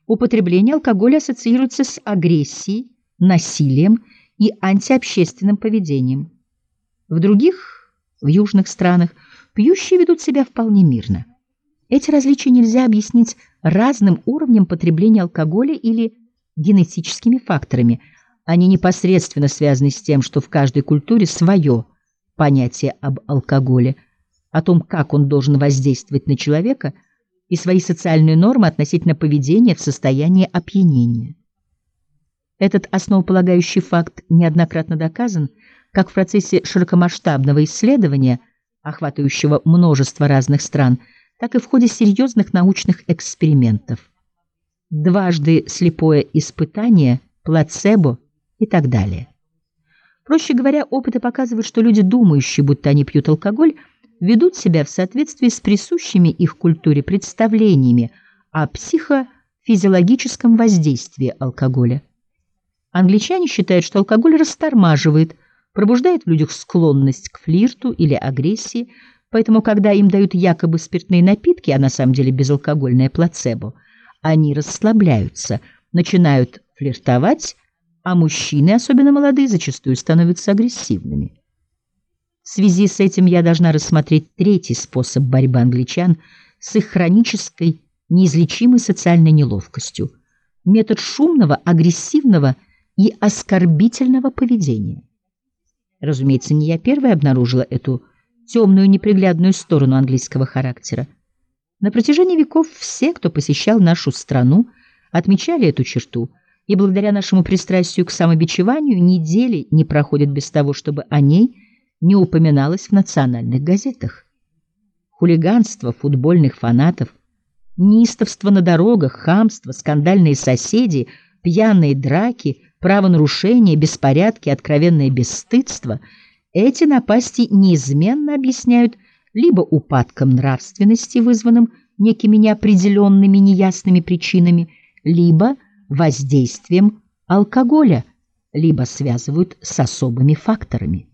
употребление алкоголя ассоциируется с агрессией, насилием и антиобщественным поведением. В других, в южных странах, пьющие ведут себя вполне мирно. Эти различия нельзя объяснить разным уровнем потребления алкоголя или генетическими факторами. Они непосредственно связаны с тем, что в каждой культуре свое понятие об алкоголе, о том, как он должен воздействовать на человека, и свои социальные нормы относительно поведения в состоянии опьянения. Этот основополагающий факт неоднократно доказан как в процессе широкомасштабного исследования, охватывающего множество разных стран, так и в ходе серьезных научных экспериментов. Дважды слепое испытание, плацебо и так далее. Проще говоря, опыты показывают, что люди, думающие, будто они пьют алкоголь, ведут себя в соответствии с присущими их культуре представлениями о психофизиологическом воздействии алкоголя. Англичане считают, что алкоголь растормаживает, пробуждает в людях склонность к флирту или агрессии, поэтому, когда им дают якобы спиртные напитки, а на самом деле безалкогольное плацебо, они расслабляются, начинают флиртовать, а мужчины, особенно молодые, зачастую становятся агрессивными. В связи с этим я должна рассмотреть третий способ борьбы англичан с их хронической, неизлечимой социальной неловкостью – метод шумного, агрессивного и оскорбительного поведения. Разумеется, не я первая обнаружила эту темную, неприглядную сторону английского характера. На протяжении веков все, кто посещал нашу страну, отмечали эту черту, и благодаря нашему пристрастию к самобичеванию недели не проходят без того, чтобы о ней не упоминалось в национальных газетах. Хулиганство футбольных фанатов, неистовство на дорогах, хамство, скандальные соседи, пьяные драки, правонарушения, беспорядки, откровенное бесстыдство — эти напасти неизменно объясняют либо упадком нравственности, вызванным некими неопределенными, неясными причинами, либо воздействием алкоголя, либо связывают с особыми факторами.